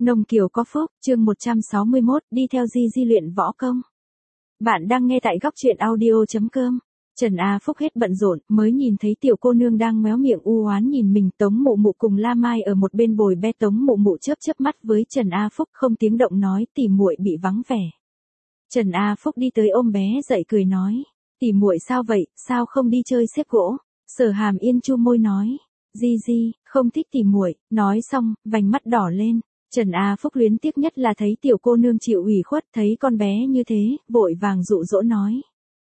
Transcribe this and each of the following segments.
Nông Kiều có phúc, chương 161, đi theo Di luyện võ công. Bạn đang nghe tại góc truyện audio.com. Trần A Phúc hết bận rộn, mới nhìn thấy tiểu cô nương đang méo miệng u oán nhìn mình. Tống Mụ Mụ cùng La Mai ở một bên bồi bé. Tống Mụ Mụ chớp chớp mắt với Trần A Phúc, không tiếng động nói tỉ muội bị vắng vẻ. Trần A Phúc đi tới ôm bé dậy cười nói, tỉ muội sao vậy, sao không đi chơi xếp gỗ? Sở Hàm Yên chu môi nói, Di không thích tỉ muội. Nói xong, vành mắt đỏ lên. Trần A Phúc luyến tiếc nhất là thấy tiểu cô nương chịu ủy khuất, thấy con bé như thế, vội vàng dụ dỗ nói.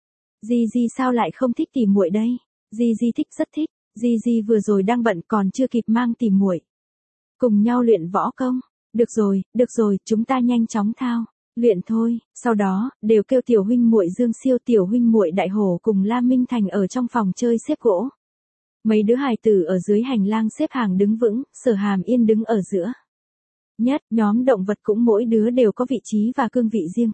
Di sao lại không thích tỉ muội đây? Di thích, rất thích. Di vừa rồi đang bận còn chưa kịp mang tỉ muội cùng nhau luyện võ công. Được rồi, chúng ta nhanh chóng thao luyện thôi. Sau đó, đều kêu tiểu huynh muội Dương Siêu, tiểu huynh muội Đại Hổ cùng La Minh Thành ở trong phòng chơi xếp gỗ. Mấy đứa hài tử ở dưới hành lang xếp hàng đứng vững, Sở Hàm Yên đứng ở giữa. Nhóm động vật cũng mỗi đứa đều có vị trí và cương vị riêng.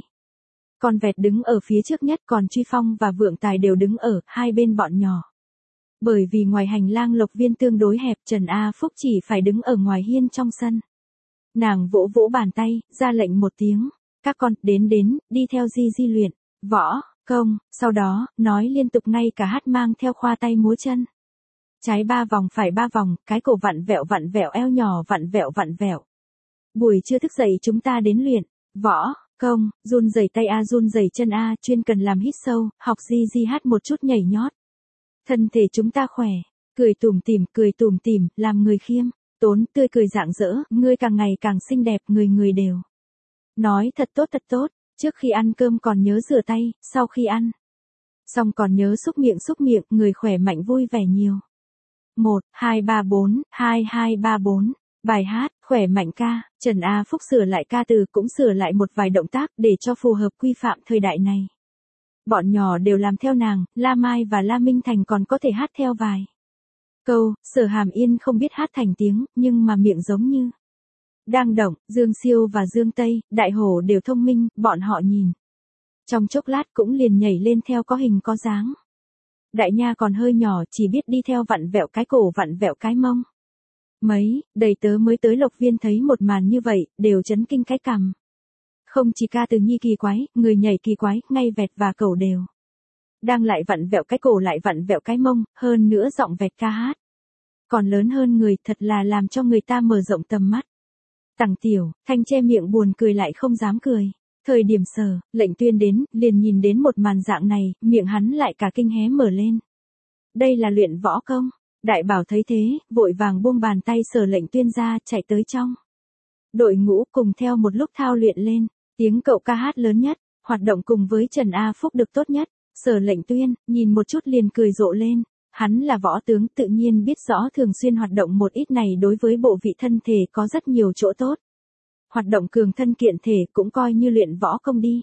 Con vẹt đứng ở phía trước nhất, còn Truy Phong và Vượng Tài đều đứng ở hai bên bọn nhỏ. Bởi vì ngoài hành lang Lộc Viên tương đối hẹp, Trần A Phúc chỉ phải đứng ở ngoài hiên trong sân. Nàng vỗ vỗ bàn tay, ra lệnh một tiếng. Các con, đến, đi theo Di luyện võ công. Sau đó, nói liên tục ngay cả hát mang theo khoa tay múa chân. Trái 3 vòng, phải 3 vòng, cái cổ vặn vẹo, eo nhỏ vặn vẹo. Buổi trưa thức dậy chúng ta đến luyện võ công, run rẩy tay a, run rẩy chân a, chuyên cần làm hít sâu, học Di hát một chút nhảy nhót. Thân thể chúng ta khỏe, cười tủm tỉm, làm người khiêm tốn, tươi cười rạng rỡ, ngươi càng ngày càng xinh đẹp, người đều nói thật tốt. Trước khi ăn cơm còn nhớ rửa tay, sau khi ăn xong còn nhớ xúc miệng, người khỏe mạnh vui vẻ nhiều. 1, 2, 3, 4, 2, 2, 3, 4. Bài hát, khỏe mạnh ca. Trần A Phúc sửa lại ca từ, cũng sửa lại một vài động tác để cho phù hợp quy phạm thời đại này. Bọn nhỏ đều làm theo nàng, La Mai và La Minh Thành còn có thể hát theo vài câu. Sở Hàm Yên không biết hát thành tiếng, nhưng mà miệng giống như đang động. Dương Siêu và Dương Tây, Đại Hổ đều thông minh, bọn họ nhìn trong chốc lát cũng liền nhảy lên theo có hình có dáng. Đại Nha còn hơi nhỏ, chỉ biết đi theo vặn vẹo cái cổ, vặn vẹo cái mông. Đầy tớ mới tới Lộc Viên thấy một màn như vậy, đều chấn kinh cái cằm. Không chỉ ca từ nhi kỳ quái, người nhảy kỳ quái, ngay vẹt và cẩu đều đang lại vặn vẹo cái cổ lại vặn vẹo cái mông, hơn nữa giọng vẹt ca hát còn lớn hơn người, thật là làm cho người ta mở rộng tầm mắt. Tằng Tiểu Thanh che miệng buồn cười lại không dám cười. Thời điểm Sở Lệnh Tuyên đến, liền nhìn đến một màn dạng này, miệng hắn lại cả kinh hé mở lên. Đây là luyện võ công. Đại Bảo thấy thế, vội vàng buông bàn tay Sở Lệnh Tuyên ra, chạy tới trong đội ngũ cùng theo một lúc thao luyện lên. Tiếng cậu ca hát lớn nhất, hoạt động cùng với Trần A Phúc được tốt nhất. Sở Lệnh Tuyên nhìn một chút liền cười rộ lên. Hắn là võ tướng, tự nhiên biết rõ thường xuyên hoạt động một ít này đối với bộ vị thân thể có rất nhiều chỗ tốt. Hoạt động cường thân kiện thể cũng coi như luyện võ công đi.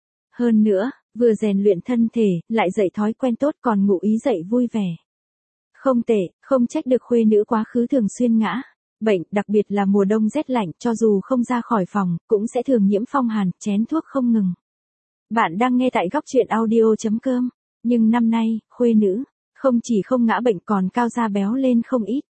Hơn nữa, vừa rèn luyện thân thể, lại dạy thói quen tốt, còn ngụ ý dạy vui vẻ. Không tệ, không trách được khuê nữ quá khứ thường xuyên ngã bệnh, đặc biệt là mùa đông rét lạnh, cho dù không ra khỏi phòng, cũng sẽ thường nhiễm phong hàn, chén thuốc không ngừng. Bạn đang nghe tại góc truyện audio.com. Nhưng năm nay, khuê nữ không chỉ không ngã bệnh còn cao da béo lên không ít.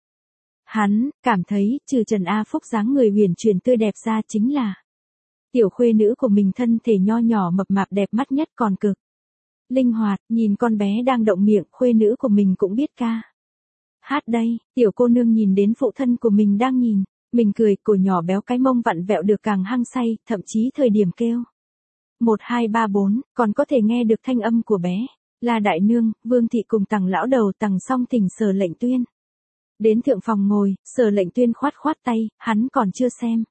Hắn cảm thấy, trừ Trần A Phúc dáng người huyền chuyển tươi đẹp ra, chính là tiểu khuê nữ của mình thân thể nho nhỏ mập mạp đẹp mắt nhất, còn cực linh hoạt. Nhìn con bé đang động miệng, khuê nữ của mình cũng biết ca hát đây. Tiểu cô nương nhìn đến phụ thân của mình đang nhìn mình cười, cổ nhỏ béo cái mông vặn vẹo được càng hăng say, thậm chí thời điểm kêu 1, 2, 3, 4, còn có thể nghe được thanh âm của bé là đại nương, Vương thị cùng Tằng lão đầu. Tằng Song thỉnh Sở Lệnh Tuyên đến thượng phòng ngồi. Sở Lệnh Tuyên khoát tay, hắn còn chưa xem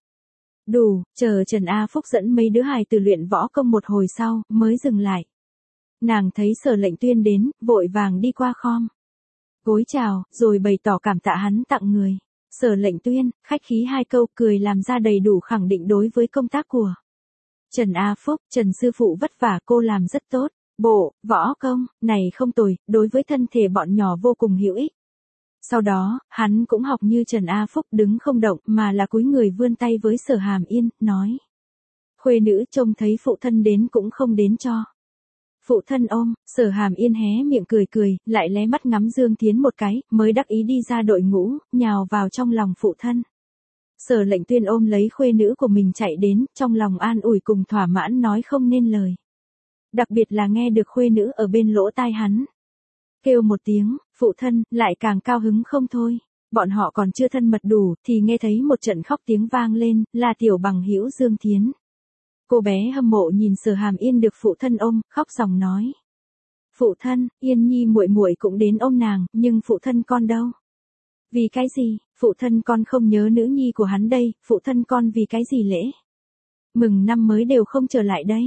đủ, chờ Trần A Phúc dẫn mấy đứa hài từ luyện võ công một hồi sau, mới dừng lại. Nàng thấy Sở Lệnh Tuyên đến, vội vàng đi qua khom gối chào, rồi bày tỏ cảm tạ hắn tặng người. Sở Lệnh Tuyên khách khí 2 câu, cười làm ra đầy đủ khẳng định đối với công tác của Trần A Phúc. Trần sư phụ vất vả, cô làm rất tốt. Bộ võ công này không tồi, đối với thân thể bọn nhỏ vô cùng hữu ích. Sau đó, hắn cũng học như Trần A Phúc, đứng không động, mà là cúi người vươn tay với Sở Hàm Yên, nói. Khuê nữ trông thấy phụ thân đến cũng không đến cho phụ thân ôm. Sở Hàm Yên hé miệng cười, lại lé mắt ngắm Dương Thiến một cái, mới đắc ý đi ra đội ngũ, nhào vào trong lòng phụ thân. Sở Lệnh Tuyên ôm lấy khuê nữ của mình chạy đến, trong lòng an ủi cùng thỏa mãn nói không nên lời. Đặc biệt là nghe được khuê nữ ở bên lỗ tai hắn. Kêu một tiếng, phụ thân, lại càng cao hứng không thôi. Bọn họ còn chưa thân mật đủ, thì nghe thấy một trận khóc tiếng vang lên, là tiểu bằng hữu Dương Thiến. Cô bé hâm mộ nhìn Sở Hàm Yên được phụ thân ôm, khóc ròng nói. Phụ thân, Yên Nhi muội muội cũng đến ôm nàng, nhưng phụ thân con đâu? Vì cái gì, phụ thân con không nhớ nữ nhi của hắn đây, phụ thân con vì cái gì lễ? Mừng năm mới đều không trở lại đây.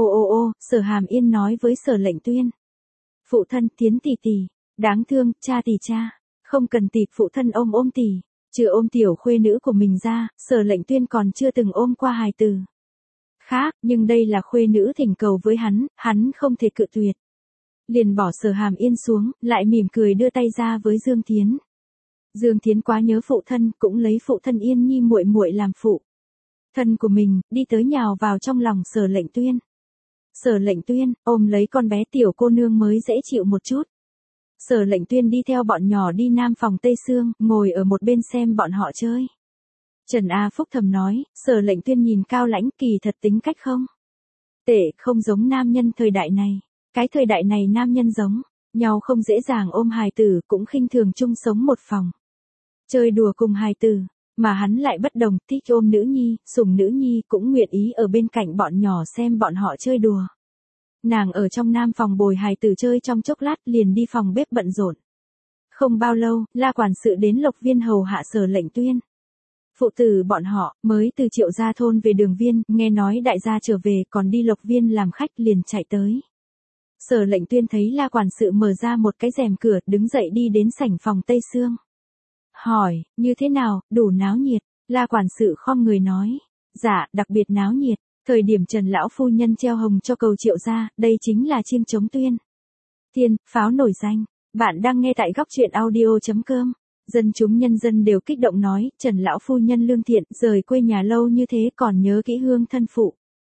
Ô, Sở Hàm Yên nói với Sở Lệnh Tuyên. Phụ thân, Thiến tỷ tỷ, đáng thương, cha tỷ cha, không cần tỷ phụ thân ôm tỷ, chưa ôm tiểu khuê nữ của mình ra, Sở Lệnh Tuyên còn chưa từng ôm qua hài tử khác, nhưng đây là khuê nữ thỉnh cầu với hắn không thể cự tuyệt. Liền bỏ Sở Hàm Yên xuống, lại mỉm cười đưa tay ra với Dương Thiến. Dương Thiến quá nhớ phụ thân, cũng lấy phụ thân Yên Nhi muội muội làm phụ thân của mình, đi tới nhào vào trong lòng Sở Lệnh Tuyên. Sở Lệnh Tuyên, ôm lấy con bé tiểu cô nương mới dễ chịu một chút. Sở Lệnh Tuyên đi theo bọn nhỏ đi nam phòng Tây Sương, ngồi ở một bên xem bọn họ chơi. Trần A Phúc thầm nói, Sở Lệnh Tuyên nhìn cao lãnh kỳ thật tính cách không tệ, không giống nam nhân thời đại này. Cái thời đại này nam nhân giống nhau không dễ dàng ôm hài tử, cũng khinh thường chung sống một phòng. Chơi đùa cùng hài tử, mà hắn lại bất đồng, thích ôm nữ nhi, sủng nữ nhi, cũng nguyện ý ở bên cạnh bọn nhỏ xem bọn họ chơi đùa. Nàng ở trong nam phòng bồi hài tử chơi trong chốc lát liền đi phòng bếp bận rộn. Không bao lâu, La quản sự đến Lộc Viên hầu hạ Sở Lệnh Tuyên. Phụ tử bọn họ, mới từ Triệu Gia thôn về Đường Viên, nghe nói đại gia trở về còn đi Lộc Viên làm khách liền chạy tới. Sở Lệnh Tuyên thấy La quản sự mở ra một cái rèm cửa, đứng dậy đi đến sảnh phòng Tây Sương. Hỏi, như thế nào, đủ náo nhiệt? La quản sự khom người nói. Dạ, đặc biệt náo nhiệt. Thời điểm Trần lão phu nhân treo hồng cho cầu Triệu Gia, đây chính là chiêng trống tuyên thiên, pháo nổi danh. Bạn đang nghe tại goctruyện.audio.com. Dân chúng nhân dân đều kích động nói, Trần lão phu nhân lương thiện, rời quê nhà lâu như thế còn nhớ kỹ hương thân phụ.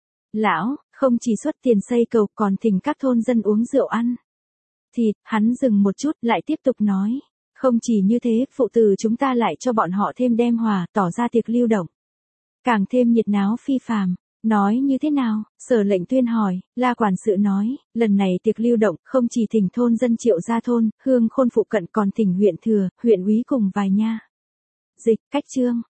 Lão, không chỉ xuất tiền xây cầu còn thỉnh các thôn dân uống rượu ăn thịt. Hắn dừng một chút, lại tiếp tục nói. Không chỉ như thế, phụ tử chúng ta lại cho bọn họ thêm đem hòa, tỏ ra tiệc lưu động. Càng thêm nhiệt náo phi phàm. Nói như thế nào? Sở Lệnh Tuyên hỏi. La quản sự nói, lần này tiệc lưu động, không chỉ thỉnh thôn dân Triệu Gia thôn, Hương Khôn phụ cận còn thỉnh huyện thừa, huyện úy cùng vài nha dịch, cách trương,